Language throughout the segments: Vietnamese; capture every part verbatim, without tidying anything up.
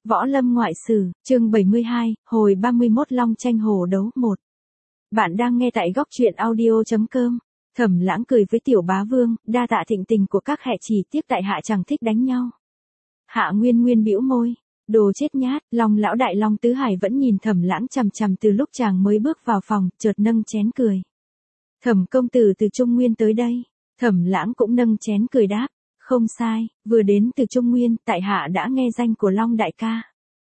Võ Lâm ngoại sử, chương bảy mươi hai, hồi ba mươi mốt Long tranh hổ đấu một. Bạn đang nghe tại góc truyện audio chấm com. Thẩm Lãng cười với Tiểu Bá Vương, đa tạ thịnh tình của các hệ, chỉ tiếc tại hạ chẳng thích đánh nhau. Hạ Nguyên Nguyên bĩu môi, đồ chết nhát. Long lão đại Long Tứ Hải vẫn nhìn Thẩm Lãng chằm chằm từ lúc chàng mới bước vào phòng, chợt nâng chén cười. Thẩm công tử từ Trung Nguyên tới đây. Thẩm Lãng cũng nâng chén cười đáp. Không sai, vừa đến từ Trung Nguyên, tại hạ đã nghe danh của Long đại ca.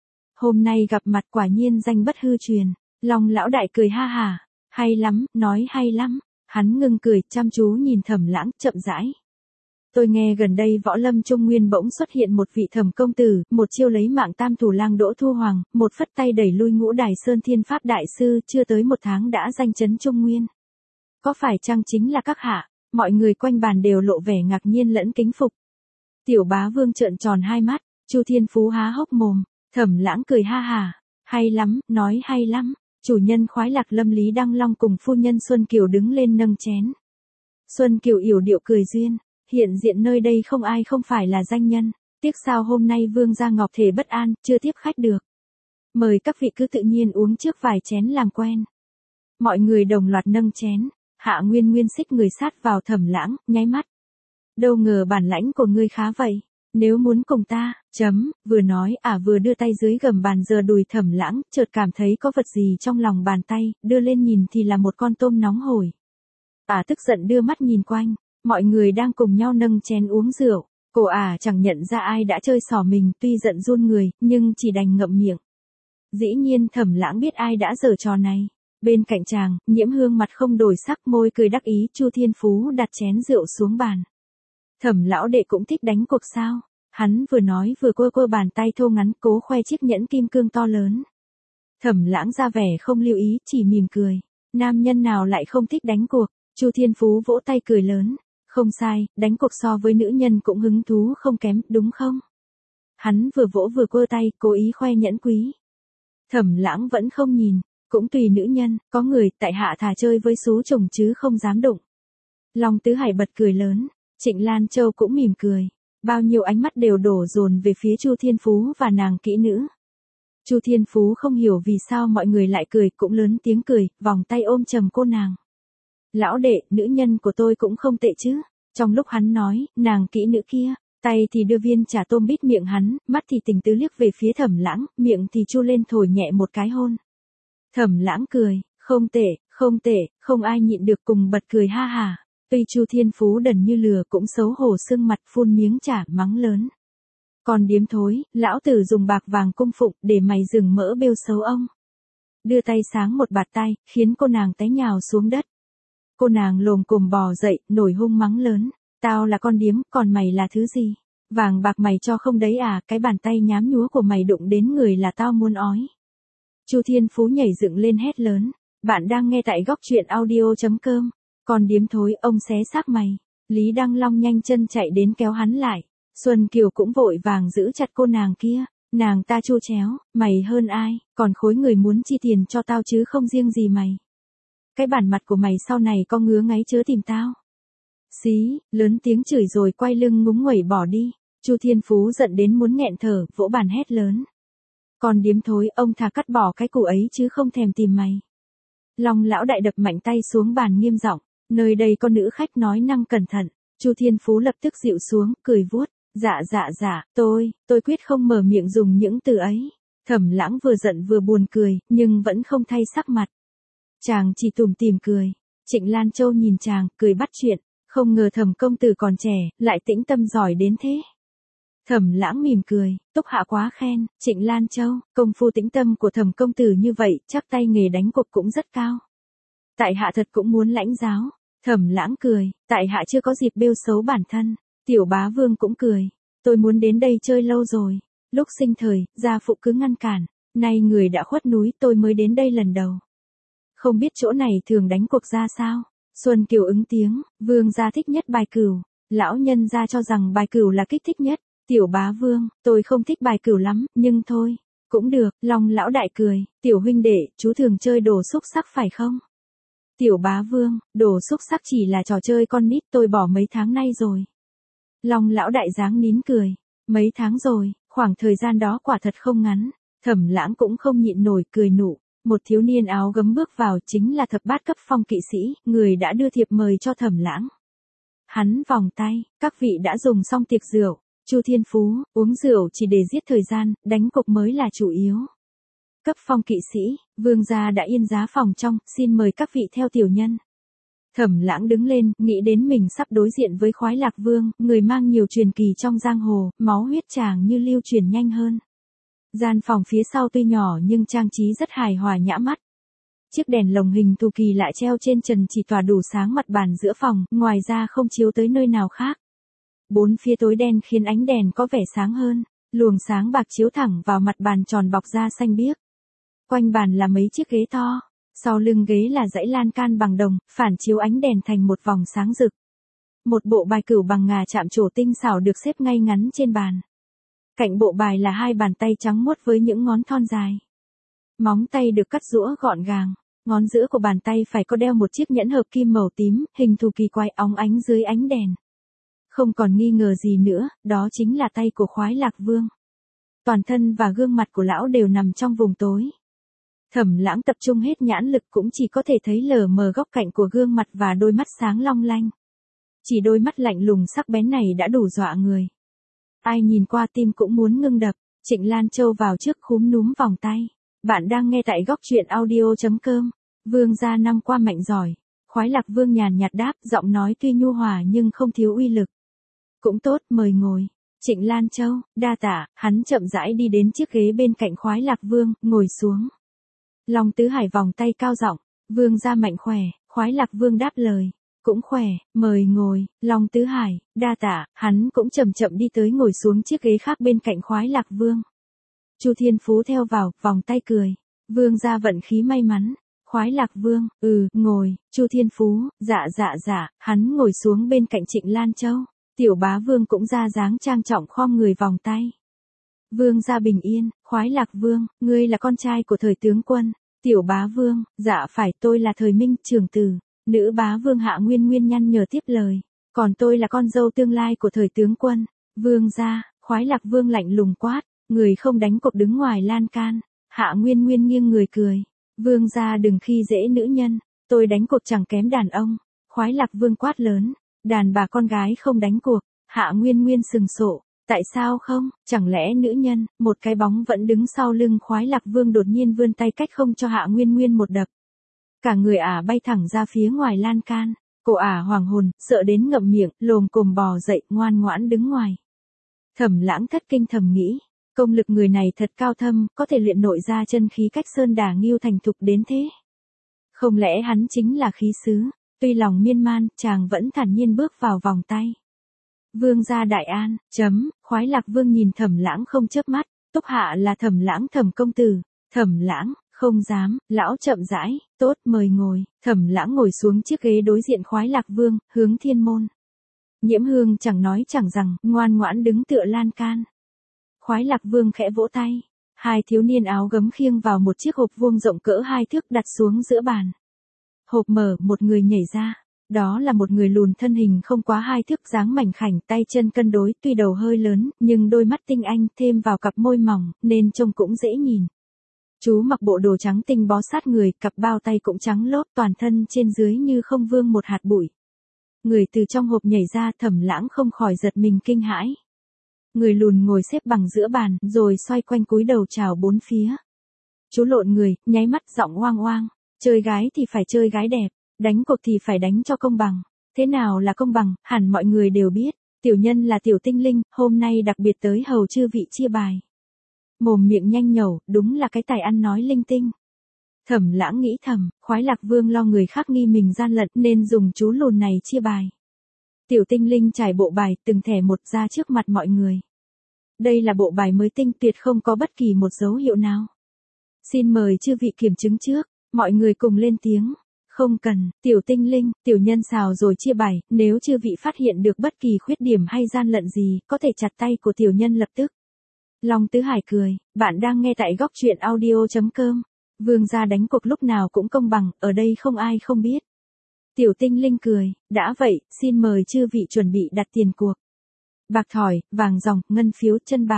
Hôm nay gặp mặt quả nhiên danh bất hư truyền. Long lão đại cười ha hả, hay lắm, nói hay lắm. Hắn ngưng cười, chăm chú nhìn Thẩm Lãng, chậm rãi. Tôi nghe gần đây Võ Lâm Trung Nguyên bỗng xuất hiện một vị Thẩm công tử, một chiêu lấy mạng Tam Thủ Lang Đỗ Thu Hoàng, một phất tay đẩy lui Ngũ Đài Sơn Thiên Pháp đại sư, chưa tới một tháng đã danh chấn Trung Nguyên. Có phải chăng chính là các hạ? Mọi người quanh bàn đều lộ vẻ ngạc nhiên lẫn kính phục. Tiểu Bá Vương trợn tròn hai mắt, Chu Thiên Phú há hốc mồm. Thẩm Lãng cười ha hả, hay lắm, nói hay lắm. Chủ nhân khoái lạc Lâm Lý Đăng Long cùng phu nhân Xuân Kiều đứng lên nâng chén. Xuân Kiều yểu điệu cười duyên, hiện diện nơi đây không ai không phải là danh nhân, tiếc sao hôm nay Vương gia Ngọc thể bất an, chưa tiếp khách được. Mời các vị cứ tự nhiên uống trước vài chén làm quen. Mọi người đồng loạt nâng chén. Hạ Nguyên Nguyên xích người sát vào Thẩm Lãng, nháy mắt. Đâu ngờ bản lãnh của ngươi khá vậy, nếu muốn cùng ta, chấm, vừa nói à vừa đưa tay dưới gầm bàn giơ đùi Thẩm Lãng, chợt cảm thấy có vật gì trong lòng bàn tay, đưa lên nhìn thì là một con tôm nóng hổi. À tức giận đưa mắt nhìn quanh, mọi người đang cùng nhau nâng chén uống rượu, cô à chẳng nhận ra ai đã chơi xỏ mình, tuy giận run người, nhưng chỉ đành ngậm miệng. Dĩ nhiên Thẩm Lãng biết ai đã giở trò này. Bên cạnh chàng, Nhiễm Hương mặt không đổi sắc, môi cười đắc ý. Chu Thiên Phú đặt chén rượu xuống bàn. Thẩm lão đệ cũng thích đánh cuộc sao? Hắn vừa nói vừa quơ quơ bàn tay thô ngắn, cố khoe chiếc nhẫn kim cương to lớn. Thẩm Lãng ra vẻ không lưu ý, chỉ mỉm cười. Nam nhân nào lại không thích đánh cuộc? Chu Thiên Phú vỗ tay cười lớn. Không sai, đánh cuộc so với nữ nhân cũng hứng thú không kém, đúng không? Hắn vừa vỗ vừa quơ tay, cố ý khoe nhẫn quý. Thẩm Lãng vẫn không nhìn. Cũng tùy nữ nhân, có người tại hạ thà chơi với xú trùng chứ không dám đụng. Long Tứ Hải bật cười lớn, Trịnh Lan Châu cũng mỉm cười. Bao nhiêu ánh mắt đều đổ dồn về phía Chu Thiên Phú và nàng kỹ nữ. Chu Thiên Phú không hiểu vì sao mọi người lại cười, cũng lớn tiếng cười, vòng tay ôm chầm cô nàng. Lão đệ, nữ nhân của tôi cũng không tệ chứ. Trong lúc hắn nói, nàng kỹ nữ kia, tay thì đưa viên trà tôm bít miệng hắn, mắt thì tình tứ liếc về phía Thẩm Lãng, miệng thì chu lên thổi nhẹ một cái hôn. Thẩm Lãng cười, không tệ, không tệ, không ai nhịn được cùng bật cười ha hả. Tuy Chu Thiên Phú đần như lừa cũng xấu hổ sưng mặt phun miếng trà mắng lớn. Còn điếm thối, lão tử dùng bạc vàng cung phụng để mày dừng mỡ bêu xấu ông. Đưa tay sáng một bạt tay, khiến cô nàng té nhào xuống đất. Cô nàng lồm cồm bò dậy, nổi hung mắng lớn. Tao là con điếm, còn mày là thứ gì? Vàng bạc mày cho không đấy à, cái bàn tay nhám nhúa của mày đụng đến người là tao muốn ói. Chu Thiên Phú nhảy dựng lên hét lớn. Bạn đang nghe tại góc truyện audio chấm com. Còn điếm thối, ông xé xác mày. Lý Đăng Long nhanh chân chạy đến kéo hắn lại. Xuân Kiều cũng vội vàng giữ chặt cô nàng kia. Nàng ta chua chéo, mày hơn ai, còn khối người muốn chi tiền cho tao chứ không riêng gì mày. Cái bản mặt của mày sau này có ngứa ngáy chớ tìm tao. Xí, lớn tiếng chửi rồi quay lưng ngúng nguẩy bỏ đi. Chu Thiên Phú giận đến muốn nghẹn thở, vỗ bàn hét lớn. Còn điếm thối, ông thà cắt bỏ cái củ ấy chứ không thèm tìm mày. Long lão đại đập mạnh tay xuống bàn nghiêm giọng, nơi đây có nữ khách nói năng cẩn thận. Chu Thiên Phú lập tức dịu xuống, cười vuốt, dạ dạ dạ, tôi, tôi quyết không mở miệng dùng những từ ấy. Thẩm Lãng vừa giận vừa buồn cười, nhưng vẫn không thay sắc mặt. Chàng chỉ tủm tỉm cười. Trịnh Lan Châu nhìn chàng, cười bắt chuyện, không ngờ Thẩm công tử còn trẻ, lại tĩnh tâm giỏi đến thế. Thẩm Lãng mỉm cười, Túc hạ quá khen. Trịnh Lan Châu, công phu tĩnh tâm của Thẩm công tử như vậy, chắc tay nghề đánh cuộc cũng rất cao. Tại hạ thật cũng muốn lãnh giáo. Thẩm Lãng cười, tại hạ chưa có dịp bêu xấu bản thân. Tiểu Bá Vương cũng cười, tôi muốn đến đây chơi lâu rồi. Lúc sinh thời, gia phụ cứ ngăn cản, nay người đã khuất núi tôi mới đến đây lần đầu. Không biết chỗ này thường đánh cuộc ra sao? Xuân Kiều ứng tiếng, Vương gia thích nhất bài cửu. Lão nhân gia cho rằng bài cửu là kích thích nhất. Tiểu Bá Vương, tôi không thích bài cửu lắm, nhưng thôi, cũng được. Long lão đại cười, tiểu huynh đệ, chú thường chơi đồ xúc sắc phải không? Tiểu Bá Vương, đồ xúc sắc chỉ là trò chơi con nít tôi bỏ mấy tháng nay rồi. Long lão đại dáng nín cười, mấy tháng rồi, khoan Khoảng thời gian đó quả thật không ngắn, Thẩm Lãng cũng không nhịn nổi cười nụ. Một thiếu niên áo gấm bước vào, chính là thập bát cấp phong kỵ sĩ, người đã đưa thiệp mời cho Thẩm Lãng. Hắn vòng tay, các vị đã dùng xong tiệc rượu. Chu Thiên Phú, uống rượu chỉ để giết thời gian, đánh cục mới là chủ yếu. Cấp phong kỵ sĩ, vương gia đã yên giá phòng trong, xin mời các vị theo tiểu nhân. Thẩm Lãng đứng lên, nghĩ đến mình sắp đối diện với Khoái Lạc Vương, người mang nhiều truyền kỳ trong giang hồ, máu huyết chàng như lưu truyền nhanh hơn. Gian phòng phía sau tuy nhỏ nhưng trang trí rất hài hòa nhã mắt. Chiếc đèn lồng hình thù kỳ lạ treo trên trần chỉ tỏa đủ sáng mặt bàn giữa phòng, ngoài ra không chiếu tới nơi nào khác. Bốn phía tối đen khiến ánh đèn có vẻ sáng hơn, luồng sáng bạc chiếu thẳng vào mặt bàn tròn bọc da xanh biếc. Quanh bàn là mấy chiếc ghế to, sau lưng ghế là dãy lan can bằng đồng, phản chiếu ánh đèn thành một vòng sáng rực. Một bộ bài cửu bằng ngà chạm trổ tinh xảo được xếp ngay ngắn trên bàn. Cạnh bộ bài là hai bàn tay trắng muốt với những ngón thon dài. Móng tay được cắt rũa gọn gàng, ngón giữa của bàn tay phải có đeo một chiếc nhẫn hợp kim màu tím, hình thù kỳ quái óng ánh dưới ánh đèn. Không còn nghi ngờ gì nữa, đó chính là tay của Khoái Lạc Vương. Toàn thân và gương mặt của lão đều nằm trong vùng tối. Thẩm Lãng tập trung hết nhãn lực cũng chỉ có thể thấy lờ mờ góc cạnh của gương mặt và đôi mắt sáng long lanh. Chỉ đôi mắt lạnh lùng sắc bén này đã đủ dọa người. Ai nhìn qua tim cũng muốn ngưng đập. Trịnh Lan Châu vào trước khúm núm vòng tay. Bạn đang nghe tại góc truyện audio chấm com. Vương gia năm qua mạnh giỏi. Khoái Lạc Vương nhàn nhạt đáp, giọng nói tuy nhu hòa nhưng không thiếu uy lực. Cũng tốt, mời ngồi. Trịnh Lan Châu, đa tạ, hắn chậm rãi đi đến chiếc ghế bên cạnh Khoái Lạc Vương, ngồi xuống. Long Tứ Hải vòng tay cao giọng, vương gia mạnh khỏe, Khoái Lạc Vương đáp lời. Cũng khỏe, mời ngồi. Long Tứ Hải, đa tạ, hắn cũng chậm chậm đi tới ngồi xuống chiếc ghế khác bên cạnh Khoái Lạc Vương. Chu Thiên Phú theo vào, vòng tay cười. Vương gia vận khí may mắn. Khoái Lạc Vương, ừ, ngồi. Chu Thiên Phú, dạ dạ dạ, hắn ngồi xuống bên cạnh Trịnh Lan Châu. Tiểu Bá Vương cũng ra dáng trang trọng khom người vòng tay. Vương gia bình yên. Khoái Lạc Vương, ngươi là con trai của thời tướng quân. Tiểu Bá Vương, dạ phải, tôi là thời Minh trưởng tử. Nữ Bá Vương Hạ Nguyên Nguyên nhăn nhở tiếp lời. Còn tôi là con dâu tương lai của thời tướng quân. Vương gia, Khoái Lạc Vương lạnh lùng quát. Người không đánh cục đứng ngoài lan can. Hạ Nguyên Nguyên nghiêng người cười. Vương gia đừng khi dễ nữ nhân. Tôi đánh cuộc chẳng kém đàn ông. Khoái Lạc Vương quát lớn. Đàn bà con gái không đánh cuộc. Hạ Nguyên Nguyên sừng sộ. Tại sao không? Chẳng lẽ nữ nhân? Một cái bóng vẫn đứng sau lưng Khoái Lạc Vương đột nhiên vươn tay cách không cho Hạ Nguyên Nguyên một đập. Cả người ả bay thẳng ra phía ngoài lan can. Cô ả hoàng hồn, sợ đến ngậm miệng, lồm cồm bò dậy, ngoan ngoãn đứng ngoài. Thẩm Lãng thất kinh thầm nghĩ. Công lực người này thật cao thâm, có thể luyện nội ra chân khí cách sơn đà nghiêu thành thục đến thế. Không lẽ hắn chính là khí sứ? Tuy lòng miên man, chàng vẫn thản nhiên bước vào vòng tay. Vương gia đại an, chấm, Khoái Lạc Vương nhìn Thẩm Lãng không chớp mắt, túc hạ là Thẩm Lãng Thẩm công tử. Thẩm Lãng, không dám, lão chậm rãi, tốt, mời ngồi. Thẩm Lãng ngồi xuống chiếc ghế đối diện Khoái Lạc Vương, hướng thiên môn. Nhiễm Hương chẳng nói chẳng rằng, ngoan ngoãn đứng tựa lan can. Khoái Lạc Vương khẽ vỗ tay, hai thiếu niên áo gấm khiêng vào một chiếc hộp vuông rộng cỡ hai thước đặt xuống giữa bàn. Hộp mở, một người nhảy ra. Đó là một người lùn thân hình không quá hai thước, dáng mảnh khảnh, tay chân cân đối, tuy đầu hơi lớn, nhưng đôi mắt tinh anh thêm vào cặp môi mỏng, nên trông cũng dễ nhìn. Chú mặc bộ đồ trắng tinh bó sát người, cặp bao tay cũng trắng lốp, toàn thân trên dưới như không vương một hạt bụi. Người từ trong hộp nhảy ra, Thẩm Lãng không khỏi giật mình kinh hãi. Người lùn ngồi xếp bằng giữa bàn, rồi xoay quanh cúi đầu chào bốn phía. Chú lộn người, nháy mắt giọng oang oang. Chơi gái thì phải chơi gái đẹp, đánh cuộc thì phải đánh cho công bằng. Thế nào là công bằng, hẳn mọi người đều biết. Tiểu nhân là Tiểu Tinh Linh, hôm nay đặc biệt tới hầu chư vị chia bài. Mồm miệng nhanh nhẩu, đúng là cái tài ăn nói linh tinh. Thẩm Lãng nghĩ thầm, Khoái Lạc Vương lo người khác nghi mình gian lận nên dùng chú lùn này chia bài. Tiểu Tinh Linh trải bộ bài từng thẻ một ra trước mặt mọi người. Đây là bộ bài mới tinh tuyệt không có bất kỳ một dấu hiệu nào. Xin mời chư vị kiểm chứng trước, mọi người cùng lên tiếng. Không cần, Tiểu Tinh Linh, tiểu nhân xào rồi chia bài, nếu chư vị phát hiện được bất kỳ khuyết điểm hay gian lận gì, có thể chặt tay của tiểu nhân lập tức. Long Tứ Hải cười, bạn đang nghe tại góc truyện audio chấm com. Vương gia đánh cuộc lúc nào cũng công bằng, ở đây không ai không biết. Tiểu Tinh Linh cười, đã vậy, xin mời chư vị chuẩn bị đặt tiền cuộc. Bạc thỏi, vàng ròng, ngân phiếu, chân bảo.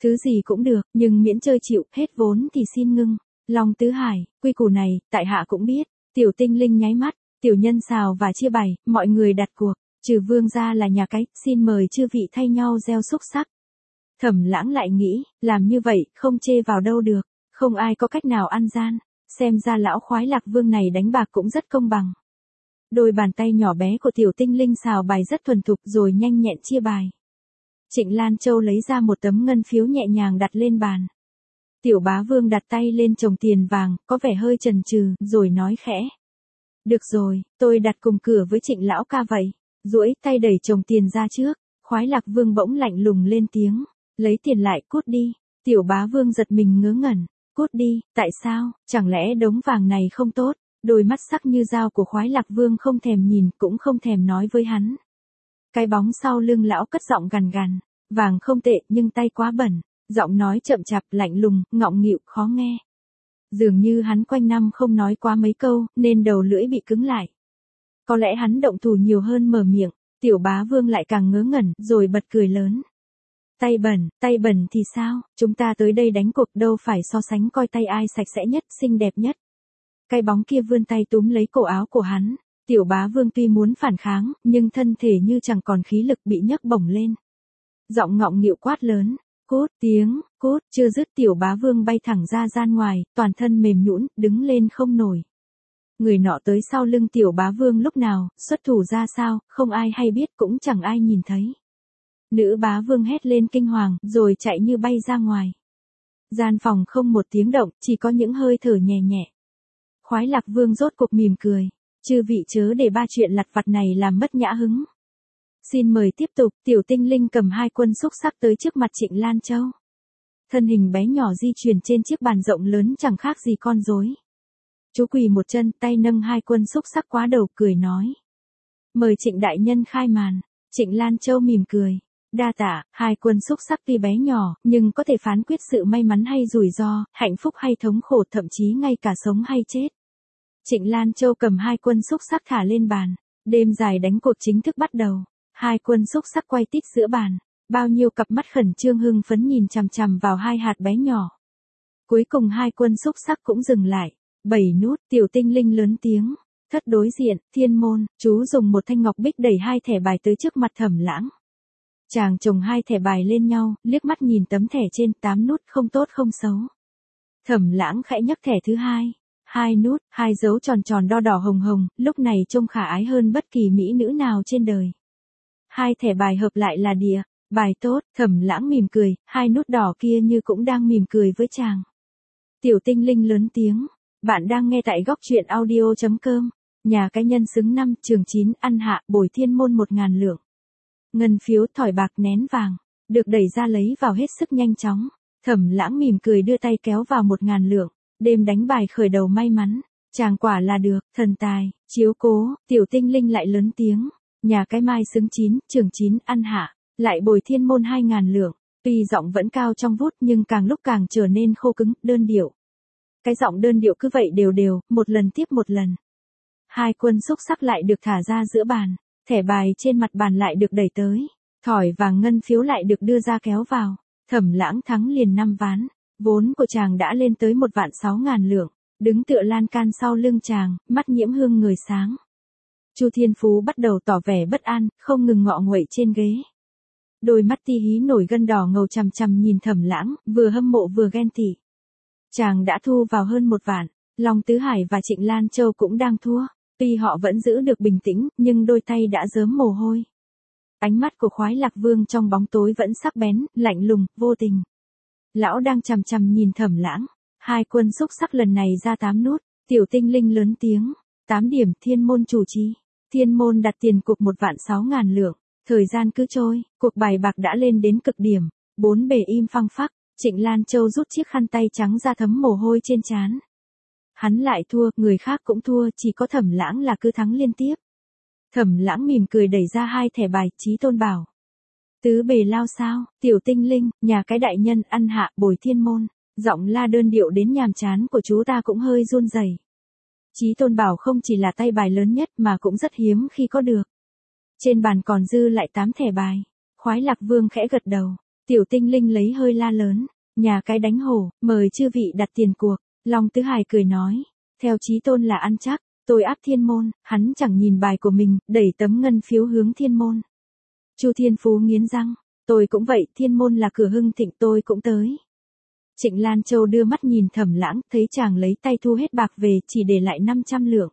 Thứ gì cũng được, nhưng miễn chơi chịu, hết vốn thì xin ngưng. Long Tứ Hải, quy củ này, tại hạ cũng biết. Tiểu Tinh Linh nháy mắt, tiểu nhân xào và chia bày, mọi người đặt cuộc. Trừ vương gia là nhà cái, xin mời chư vị thay nhau gieo xúc sắc. Thẩm Lãng lại nghĩ, làm như vậy, không chê vào đâu được. Không ai có cách nào ăn gian. Xem ra lão khoái lạc vương này đánh bạc cũng rất công bằng. Đôi bàn tay nhỏ bé của tiểu tinh linh xào bài rất thuần thục rồi nhanh nhẹn chia bài. Trịnh Lan Châu lấy ra một tấm ngân phiếu nhẹ nhàng đặt lên bàn. Tiểu bá vương đặt tay lên chồng tiền vàng, có vẻ hơi chần chừ, rồi nói khẽ. Được rồi, tôi đặt cùng cửa với Trịnh lão ca vậy. Duỗi tay đẩy chồng tiền ra trước, khoái lạc vương bỗng lạnh lùng lên tiếng. Lấy tiền lại, cút đi. Tiểu bá vương giật mình ngớ ngẩn. Cút đi, tại sao, chẳng lẽ đống vàng này không tốt? Đôi mắt sắc như dao của khoái lạc vương không thèm nhìn, cũng không thèm nói với hắn. Cái bóng sau lưng lão cất giọng gằn gằn. Vàng không tệ, nhưng tay quá bẩn. Giọng nói chậm chạp, lạnh lùng, ngọng nghịu, khó nghe. Dường như hắn quanh năm không nói quá mấy câu, nên đầu lưỡi bị cứng lại. Có lẽ hắn động thủ nhiều hơn mở miệng, tiểu bá vương lại càng ngớ ngẩn, rồi bật cười lớn. Tay bẩn, tay bẩn thì sao, chúng ta tới đây đánh cuộc đâu phải so sánh coi tay ai sạch sẽ nhất, xinh đẹp nhất. Cái bóng kia vươn tay túm lấy cổ áo của hắn, tiểu bá vương tuy muốn phản kháng, nhưng thân thể như chẳng còn khí lực bị nhấc bổng lên. Giọng ngọng nghịu quát lớn, cút, tiếng, cút, chưa dứt tiểu bá vương bay thẳng ra gian ngoài, toàn thân mềm nhũn, đứng lên không nổi. Người nọ tới sau lưng tiểu bá vương lúc nào, xuất thủ ra sao, không ai hay biết cũng chẳng ai nhìn thấy. Nữ bá vương hét lên kinh hoàng, rồi chạy như bay ra ngoài. Gian phòng không một tiếng động, chỉ có những hơi thở nhẹ nhẹ. Khoái lạc vương rốt cuộc mỉm cười. Chư vị chớ để ba chuyện lặt vặt này làm mất nhã hứng. Xin mời tiếp tục, tiểu tinh linh cầm hai quân xúc sắc tới trước mặt Trịnh Lan Châu. Thân hình bé nhỏ di chuyển trên chiếc bàn rộng lớn chẳng khác gì con rối. Chú quỳ một chân, tay nâng hai quân xúc sắc quá đầu, cười nói. Mời Trịnh đại nhân khai màn. Trịnh Lan Châu mỉm cười. Đa tạ, hai quân xúc sắc tuy bé nhỏ, nhưng có thể phán quyết sự may mắn hay rủi ro, hạnh phúc hay thống khổ, thậm chí ngay cả sống hay chết. Trịnh Lan Châu cầm hai quân xúc sắc thả lên bàn. Đêm dài đánh cuộc chính thức bắt đầu. Hai quân xúc sắc quay tít giữa bàn. Bao nhiêu cặp mắt khẩn trương hưng phấn nhìn chằm chằm vào hai hạt bé nhỏ. Cuối cùng hai quân xúc sắc cũng dừng lại. Bảy nút, tiểu tinh linh lớn tiếng. Thất đối diện, thiên môn, chú dùng một thanh ngọc bích đẩy hai thẻ bài tới trước mặt Thẩm Lãng. Chàng chồng hai thẻ bài lên nhau, liếc mắt nhìn tấm thẻ trên, tám nút không tốt không xấu. Thẩm Lãng khẽ nhấc thẻ thứ hai. Hai nút, hai dấu tròn tròn đo đỏ hồng hồng, lúc này trông khả ái hơn bất kỳ mỹ nữ nào trên đời. Hai thẻ bài hợp lại là địa, bài tốt, Thẩm Lãng mỉm cười, hai nút đỏ kia như cũng đang mỉm cười với chàng. Tiểu tinh linh lớn tiếng, bạn đang nghe tại góc truyện audio chấm com, nhà cái nhân xứng năm, trường chín, ăn hạ, bồi thiên môn một ngàn lượng. Ngân phiếu, thỏi bạc, nén vàng, được đẩy ra lấy vào hết sức nhanh chóng. Thẩm Lãng mỉm cười đưa tay kéo vào một ngàn lượng, đêm đánh bài khởi đầu may mắn, chàng quả là được, thần tài, chiếu cố, tiểu tinh linh lại lớn tiếng, nhà cái mai xứng chín, trường chín, ăn hạ, lại bồi thiên môn hai ngàn lượng, tuy giọng vẫn cao trong vút nhưng càng lúc càng trở nên khô cứng, đơn điệu. Cái giọng đơn điệu cứ vậy đều đều, một lần tiếp một lần. Hai quân xúc sắc lại được thả ra giữa bàn, thẻ bài trên mặt bàn lại được đẩy tới, thỏi vàng ngân phiếu lại được đưa ra kéo vào. Thẩm Lãng thắng liền năm ván, vốn của chàng đã lên tới một vạn sáu ngàn lượng, đứng tựa lan can sau lưng chàng, mắt nhiễm hương người sáng. Chu Thiên Phú bắt đầu tỏ vẻ bất an, không ngừng ngọ nguậy trên ghế. Đôi mắt ti hí nổi gân đỏ ngầu chằm chằm nhìn Thẩm Lãng, vừa hâm mộ vừa ghen tị. Chàng đã thu vào hơn một vạn, Long Tứ Hải và Trịnh Lan Châu cũng đang thua, tuy họ vẫn giữ được bình tĩnh, nhưng đôi tay đã rớm mồ hôi. Ánh mắt của khoái lạc vương trong bóng tối vẫn sắc bén, lạnh lùng, vô tình. Lão đang chằm chằm nhìn Thẩm Lãng, hai quân xúc sắc lần này ra tám nút, tiểu tinh linh lớn tiếng, tám điểm, thiên môn chủ trì. Thiên môn đặt tiền cục một vạn sáu ngàn lượng, thời gian cứ trôi, cuộc bài bạc đã lên đến cực điểm, bốn bề im phăng phắc, Trịnh Lan Châu rút chiếc khăn tay trắng ra thấm mồ hôi trên trán. Hắn lại thua, người khác cũng thua, chỉ có Thẩm Lãng là cứ thắng liên tiếp. Thẩm Lãng mỉm cười đẩy ra hai thẻ bài, Chí Tôn bảo. Tứ bề lao sao, tiểu tinh linh, nhà cái đại nhân, ăn hạ, bồi thiên môn, giọng la đơn điệu đến nhàm chán của chú ta cũng hơi run rẩy. Chí Tôn bảo không chỉ là tay bài lớn nhất mà cũng rất hiếm khi có được. Trên bàn còn dư lại tám thẻ bài, khoái lạc vương khẽ gật đầu. Tiểu Tinh Linh lấy hơi la lớn, nhà cái đánh hổ, mời chư vị đặt tiền cuộc. Long Tứ Hải cười nói, theo chí tôn là ăn chắc, tôi áp thiên môn, hắn chẳng nhìn bài của mình, đẩy tấm ngân phiếu hướng thiên môn. Chu Thiên Phú nghiến răng, tôi cũng vậy, thiên môn là cửa hưng thịnh tôi cũng tới. Trịnh Lan Châu đưa mắt nhìn Thẩm Lãng, thấy chàng lấy tay thu hết bạc về, chỉ để lại năm trăm lượng.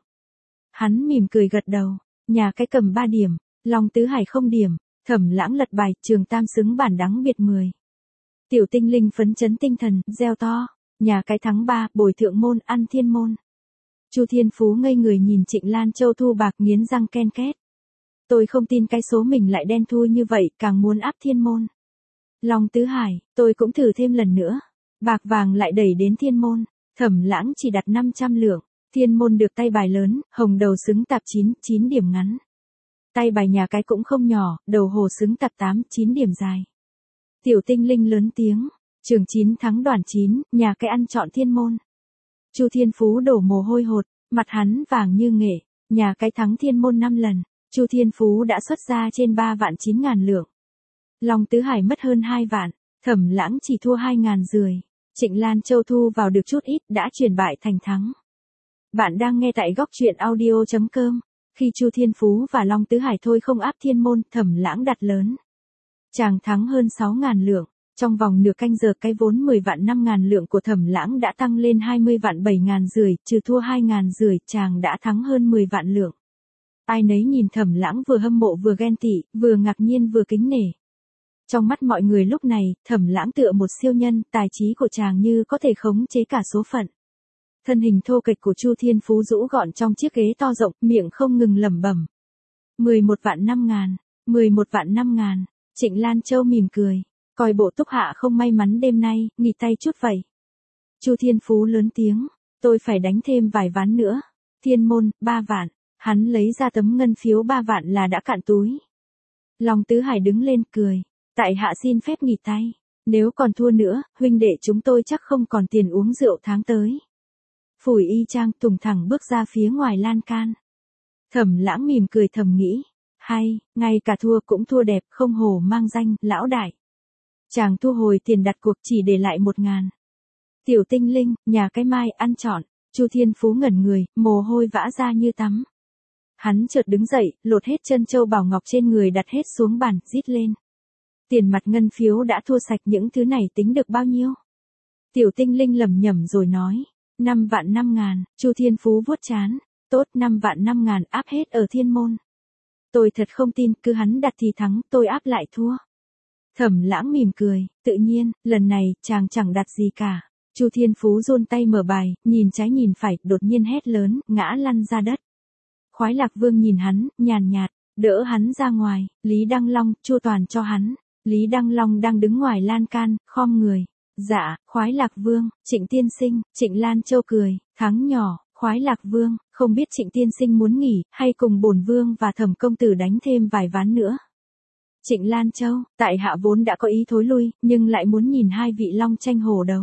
Hắn mỉm cười gật đầu, nhà cái cầm ba điểm, Long Tứ Hải không điểm, Thẩm Lãng lật bài, Trường Tam xứng bản đắng biệt mười. Tiểu Tinh Linh phấn chấn tinh thần, reo to, nhà cái thắng ba, bồi thượng môn, ăn thiên môn. Chu Thiên Phú ngây người nhìn Trịnh Lan Châu thu bạc nghiến răng ken két. Tôi không tin cái số mình lại đen thui như vậy, càng muốn áp thiên môn. Long Tứ Hải, tôi cũng thử thêm lần nữa. Bạc vàng lại đẩy đến thiên môn, Thẩm Lãng chỉ đặt năm trăm lượng, thiên môn được tay bài lớn, hồng đầu xứng tạp chín, chín điểm ngắn. Tay bài nhà cái cũng không nhỏ, đầu hồ xứng tạp tám, chín điểm dài. Tiểu Tinh Linh lớn tiếng, Trường chín thắng đoàn chín, nhà cái ăn chọn thiên môn. Chu Thiên Phú đổ mồ hôi hột, mặt hắn vàng như nghệ, nhà cái thắng thiên môn năm lần, Chu Thiên Phú đã xuất ra trên ba vạn chín ngàn lượng. Long Tứ Hải mất hơn hai vạn, Thẩm Lãng chỉ thua hai ngàn rưỡi. Trịnh Lan Châu thu vào được chút ít đã chuyển bại thành thắng. Bạn đang nghe tại góc truyện audio chấm com. Khi Chu Thiên Phú và Long Tứ Hải thôi không áp thiên môn, Thẩm Lãng đặt lớn. Chàng thắng hơn sáu ngàn lượng. Trong vòng nửa canh giờ cái vốn mười vạn năm ngàn lượng của Thẩm Lãng đã tăng lên hai mươi vạn bảy ngàn rưỡi, trừ thua hai ngàn rưỡi, chàng đã thắng hơn mười vạn lượng. Ai nấy nhìn Thẩm Lãng vừa hâm mộ vừa ghen tị, vừa ngạc nhiên vừa kính nể. Trong mắt mọi người lúc này, Thẩm Lãng tựa một siêu nhân, tài trí của chàng như có thể khống chế cả số phận. Thân hình thô kệch của Chu Thiên Phú rũ gọn trong chiếc ghế to rộng, miệng không ngừng lẩm bẩm. mười một vạn năm ngàn, mười một vạn năm ngàn, Trịnh Lan Châu mỉm cười, coi bộ Túc Hạ không may mắn đêm nay, nghỉ tay chút vậy. Chu Thiên Phú lớn tiếng, tôi phải đánh thêm vài ván nữa. Thiên môn, ba vạn, hắn lấy ra tấm ngân phiếu ba vạn là đã cạn túi. Long Tứ Hải đứng lên cười. Tại hạ xin phép nghỉ tay, nếu còn thua nữa, huynh đệ chúng tôi chắc không còn tiền uống rượu tháng tới. Phủi y chang tùng thẳng bước ra phía ngoài lan can. Thẩm Lãng mỉm cười thầm nghĩ, hay, ngay cả thua cũng thua đẹp, không hổ mang danh, lão đại. Chàng thu hồi tiền đặt cuộc chỉ để lại một ngàn. Tiểu Tinh Linh, nhà cái mai, ăn trọn, Chu Thiên Phú ngẩn người, mồ hôi vã ra như tắm. Hắn chợt đứng dậy, lột hết chân châu bảo ngọc trên người đặt hết xuống bàn, rít lên. Tiền mặt ngân phiếu đã thua sạch, những thứ này tính được bao nhiêu? Tiểu Tinh Linh lẩm nhẩm rồi nói, năm vạn năm ngàn, Chu Thiên Phú vuốt trán, tốt, năm vạn năm ngàn áp hết ở thiên môn. Tôi thật không tin, cứ hắn đặt thì thắng, tôi áp lại thua. Thẩm Lãng mỉm cười, tự nhiên, lần này, chàng chẳng đặt gì cả. Chu Thiên Phú run tay mở bài, nhìn trái nhìn phải, đột nhiên hét lớn, ngã lăn ra đất. Khoái Lạc Vương nhìn hắn, nhàn nhạt, đỡ hắn ra ngoài, Lý Đăng Long, chu toàn cho hắn. Lý Đăng Long đang đứng ngoài lan can, khom người. Dạ, Khoái Lạc Vương, Trịnh tiên sinh, Trịnh Lan Châu cười, thắng nhỏ, Khoái Lạc Vương, không biết Trịnh tiên sinh muốn nghỉ, hay cùng bổn vương và Thẩm công tử đánh thêm vài ván nữa. Trịnh Lan Châu, tại hạ vốn đã có ý thối lui, nhưng lại muốn nhìn hai vị long tranh hổ đấu.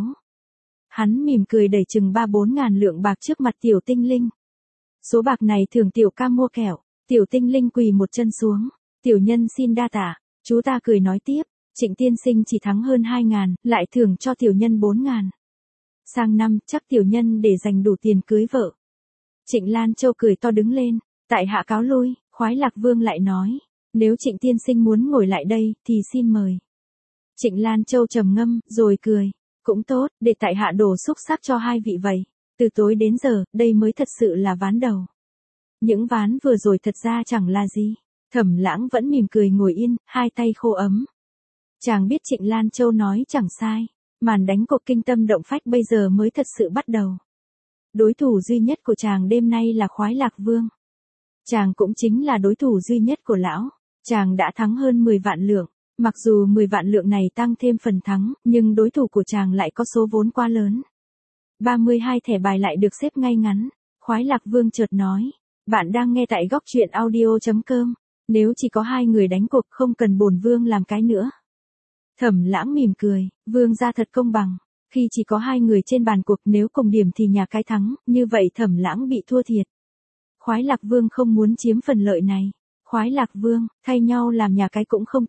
Hắn mỉm cười đẩy chừng ba bốn ngàn lượng bạc trước mặt Tiểu Tinh Linh. Số bạc này thường tiểu ca mua kẹo. Tiểu Tinh Linh quỳ một chân xuống. Tiểu nhân xin đa tạ. Chú ta cười nói tiếp, Trịnh tiên sinh chỉ thắng hơn hai ngàn, lại thưởng cho tiểu nhân bốn ngàn. Sang năm, chắc tiểu nhân để dành đủ tiền cưới vợ. Trịnh Lan Châu cười to đứng lên, tại hạ cáo lui. Khoái Lạc Vương lại nói, nếu Trịnh tiên sinh muốn ngồi lại đây, thì xin mời. Trịnh Lan Châu trầm ngâm, rồi cười, cũng tốt, để tại hạ đổ xúc sắc cho hai vị vậy. Từ tối đến giờ, đây mới thật sự là ván đầu. Những ván vừa rồi thật ra chẳng là gì. Thẩm Lãng vẫn mỉm cười ngồi yên, hai tay khô ấm. Chàng biết Trịnh Lan Châu nói chẳng sai, màn đánh cuộc kinh tâm động phách bây giờ mới thật sự bắt đầu. Đối thủ duy nhất của chàng đêm nay là Khoái Lạc Vương. Chàng cũng chính là đối thủ duy nhất của lão. Chàng đã thắng hơn mười vạn lượng, mặc dù mười vạn lượng này tăng thêm phần thắng, nhưng đối thủ của chàng lại có số vốn quá lớn. ba mươi hai thẻ bài lại được xếp ngay ngắn. Khoái Lạc Vương chợt nói, bạn đang nghe tại góc truyện audio chấm com. Nếu chỉ có hai người đánh cuộc không cần bổn vương làm cái nữa. Thẩm Lãng mỉm cười, vương gia thật công bằng. Khi chỉ có hai người trên bàn cuộc nếu cùng điểm thì nhà cái thắng, như vậy Thẩm Lãng bị thua thiệt. Khoái Lạc Vương không muốn chiếm phần lợi này. Khoái Lạc Vương, thay nhau làm nhà cái cũng không tốt.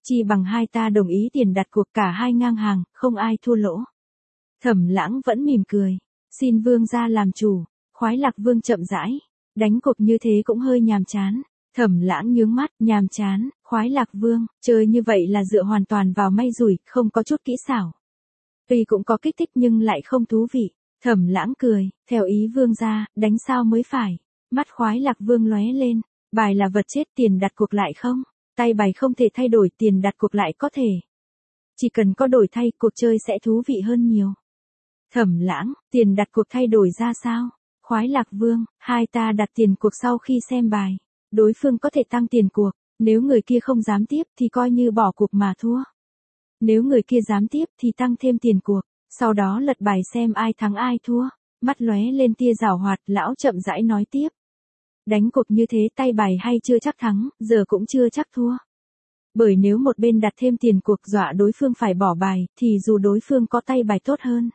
Chi bằng hai ta đồng ý tiền đặt cuộc cả hai ngang hàng, không ai thua lỗ. Thẩm Lãng vẫn mỉm cười. Xin vương gia làm chủ. Khoái Lạc Vương chậm rãi. Đánh cuộc như thế cũng hơi nhàm chán. Thẩm Lãng nhướng mắt, nhàm chán, Khoái Lạc Vương, chơi như vậy là dựa hoàn toàn vào may rủi, không có chút kỹ xảo. Tuy cũng có kích thích nhưng lại không thú vị. Thẩm Lãng cười, theo ý vương gia, đánh sao mới phải. Mắt Khoái Lạc Vương lóe lên, bài là vật chết, tiền đặt cuộc lại không? Tay bài không thể thay đổi, tiền đặt cuộc lại có thể. Chỉ cần có đổi thay, cuộc chơi sẽ thú vị hơn nhiều. Thẩm Lãng, tiền đặt cuộc thay đổi ra sao? Khoái Lạc Vương, hai ta đặt tiền cuộc sau khi xem bài. Đối phương có thể tăng tiền cuộc, nếu người kia không dám tiếp thì coi như bỏ cuộc mà thua. Nếu người kia dám tiếp thì tăng thêm tiền cuộc, sau đó lật bài xem ai thắng ai thua. Mắt lóe lên tia giảo hoạt, lão chậm rãi nói tiếp. Đánh cuộc như thế tay bài hay chưa chắc thắng, giờ cũng chưa chắc thua. Bởi nếu một bên đặt thêm tiền cuộc dọa đối phương phải bỏ bài, thì dù đối phương có tay bài tốt hơn,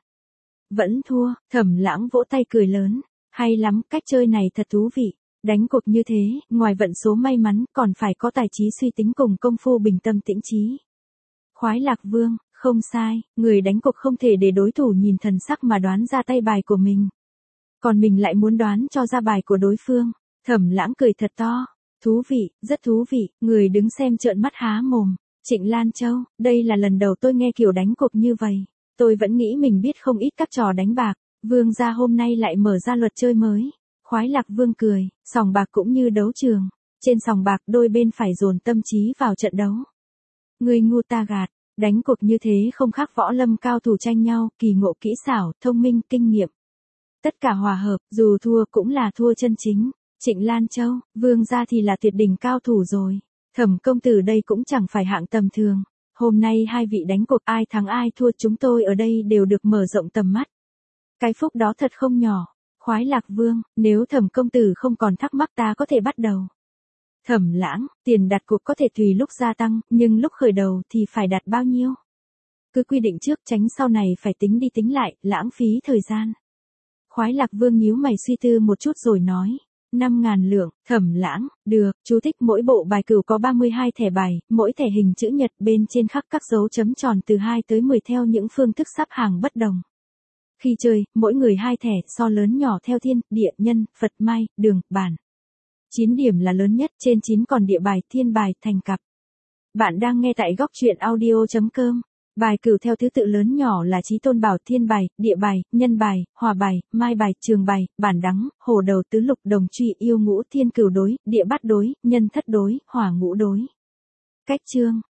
vẫn thua. Thẩm Lãng vỗ tay cười lớn. Hay lắm, cách chơi này thật thú vị. Đánh cuộc như thế, ngoài vận số may mắn, còn phải có tài trí suy tính cùng công phu bình tâm tĩnh trí. Khoái Lạc Vương, không sai, người đánh cuộc không thể để đối thủ nhìn thần sắc mà đoán ra tay bài của mình. Còn mình lại muốn đoán cho ra bài của đối phương. Thẩm Lãng cười thật to. Thú vị, rất thú vị, người đứng xem trợn mắt há mồm. Trịnh Lan Châu, đây là lần đầu tôi nghe kiểu đánh cuộc như vậy. Tôi vẫn nghĩ mình biết không ít các trò đánh bạc. Vương gia hôm nay lại mở ra luật chơi mới. Khoái Lạc Vương cười, sòng bạc cũng như đấu trường. Trên sòng bạc đôi bên phải dồn tâm trí vào trận đấu. Người ngu ta gạt, đánh cuộc như thế không khác võ lâm cao thủ tranh nhau, kỳ ngộ kỹ xảo, thông minh, kinh nghiệm. Tất cả hòa hợp, dù thua cũng là thua chân chính. Trịnh Lan Châu, vương gia thì là tuyệt đỉnh cao thủ rồi. Thẩm công tử đây cũng chẳng phải hạng tầm thường. Hôm nay hai vị đánh cuộc ai thắng ai thua, chúng tôi ở đây đều được mở rộng tầm mắt. Cái phúc đó thật không nhỏ. Khoái Lạc Vương, nếu Thẩm công tử không còn thắc mắc ta có thể bắt đầu. Thẩm Lãng, tiền đặt cuộc có thể tùy lúc gia tăng, nhưng lúc khởi đầu thì phải đặt bao nhiêu? Cứ quy định trước, tránh sau này phải tính đi tính lại, lãng phí thời gian. Khoái Lạc Vương nhíu mày suy tư một chút rồi nói. năm ngàn lượng, Thẩm Lãng, được, chú thích mỗi bộ bài cửu có ba mươi hai thẻ bài, mỗi thẻ hình chữ nhật bên trên khắc các dấu chấm tròn từ hai tới mười theo những phương thức sắp hàng bất đồng. Khi chơi, mỗi người hai thẻ, so lớn nhỏ theo thiên, địa, nhân, Phật, mai, đường, bản. chín điểm là lớn nhất, trên chín còn địa bài, thiên bài, thành cặp. Bạn đang nghe tại góc truyện audio chấm com. Bài cửu theo thứ tự lớn nhỏ là Chí Tôn Bảo, thiên bài, địa bài, nhân bài, hòa bài, mai bài, trường bài, bản đắng, hổ đầu, tứ lục, đồng truy, yêu ngũ, thiên cửu đối, địa bát đối, nhân thất đối, hỏa ngũ đối. Cách chương.